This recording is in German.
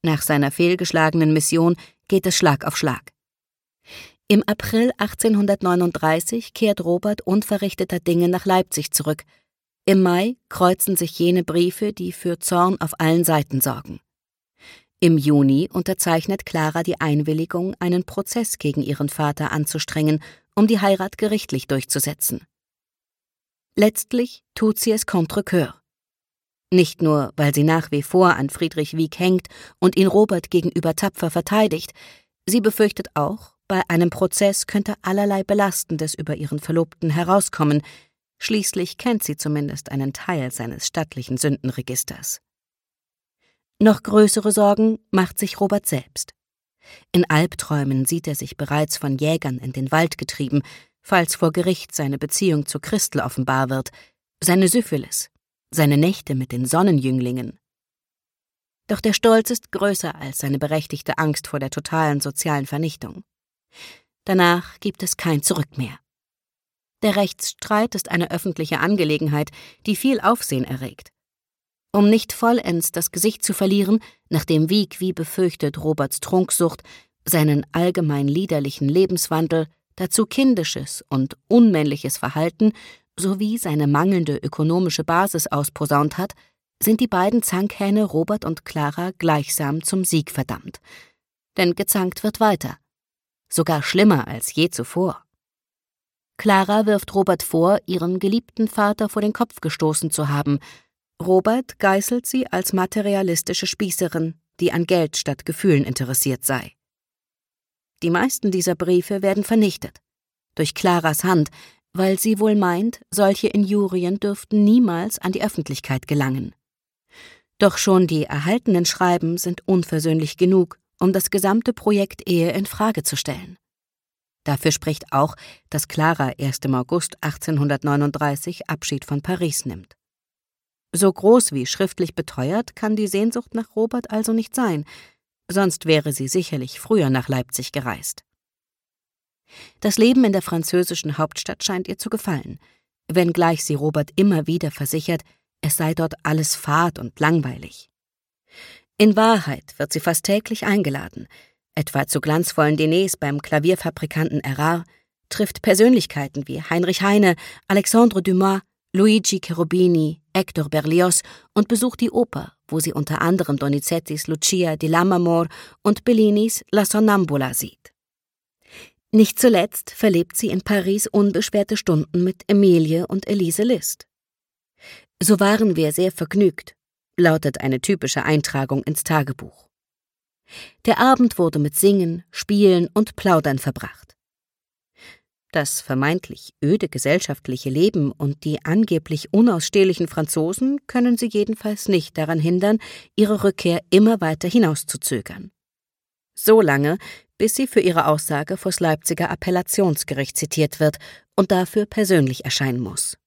Nach seiner fehlgeschlagenen Mission geht es Schlag auf Schlag. Im April 1839 kehrt Robert unverrichteter Dinge nach Leipzig zurück. Im Mai kreuzen sich jene Briefe, die für Zorn auf allen Seiten sorgen. Im Juni unterzeichnet Clara die Einwilligung, einen Prozess gegen ihren Vater anzustrengen, um die Heirat gerichtlich durchzusetzen. Letztlich tut sie es contre cœur. Nicht nur, weil sie nach wie vor an Friedrich Wieck hängt und ihn Robert gegenüber tapfer verteidigt, sie befürchtet auch, bei einem Prozess könnte allerlei Belastendes über ihren Verlobten herauskommen, schließlich kennt sie zumindest einen Teil seines stattlichen Sündenregisters. Noch größere Sorgen macht sich Robert selbst. In Albträumen sieht er sich bereits von Jägern in den Wald getrieben, falls vor Gericht seine Beziehung zu Christel offenbar wird, seine Syphilis, seine Nächte mit den Sonnenjünglingen. Doch der Stolz ist größer als seine berechtigte Angst vor der totalen sozialen Vernichtung. Danach gibt es kein Zurück mehr. Der Rechtsstreit ist eine öffentliche Angelegenheit, die viel Aufsehen erregt. Um nicht vollends das Gesicht zu verlieren, nachdem Wieck wie befürchtet Roberts Trunksucht, seinen allgemein liederlichen Lebenswandel, dazu kindisches und unmännliches Verhalten sowie seine mangelnde ökonomische Basis ausposaunt hat, sind die beiden Zankhähne Robert und Clara gleichsam zum Sieg verdammt. Denn gezankt wird weiter. Sogar schlimmer als je zuvor. Clara wirft Robert vor, ihren geliebten Vater vor den Kopf gestoßen zu haben. Robert geißelt sie als materialistische Spießerin, die an Geld statt Gefühlen interessiert sei. Die meisten dieser Briefe werden vernichtet. Durch Claras Hand, weil sie wohl meint, solche Injurien dürften niemals an die Öffentlichkeit gelangen. Doch schon die erhaltenen Schreiben sind unversöhnlich genug, um das gesamte Projekt Ehe in Frage zu stellen. Dafür spricht auch, dass Clara erst im August 1839 Abschied von Paris nimmt. So groß wie schriftlich beteuert kann die Sehnsucht nach Robert also nicht sein, sonst wäre sie sicherlich früher nach Leipzig gereist. Das Leben in der französischen Hauptstadt scheint ihr zu gefallen, wenngleich sie Robert immer wieder versichert, es sei dort alles fad und langweilig. In Wahrheit wird sie fast täglich eingeladen, etwa zu glanzvollen Diners beim Klavierfabrikanten Erard, trifft Persönlichkeiten wie Heinrich Heine, Alexandre Dumas, Luigi Cherubini, Hector Berlioz und besucht die Oper, wo sie unter anderem Donizettis Lucia di Lammermoor und Bellinis La Sonnambula sieht. Nicht zuletzt verlebt sie in Paris unbeschwerte Stunden mit Emilie und Elise Liszt. »So waren wir sehr vergnügt«, lautet eine typische Eintragung ins Tagebuch. Der Abend wurde mit Singen, Spielen und Plaudern verbracht. Das vermeintlich öde gesellschaftliche Leben und die angeblich unausstehlichen Franzosen können sie jedenfalls nicht daran hindern, ihre Rückkehr immer weiter hinauszuzögern. So lange, bis sie für ihre Aussage vors Leipziger Appellationsgericht zitiert wird und dafür persönlich erscheinen muss.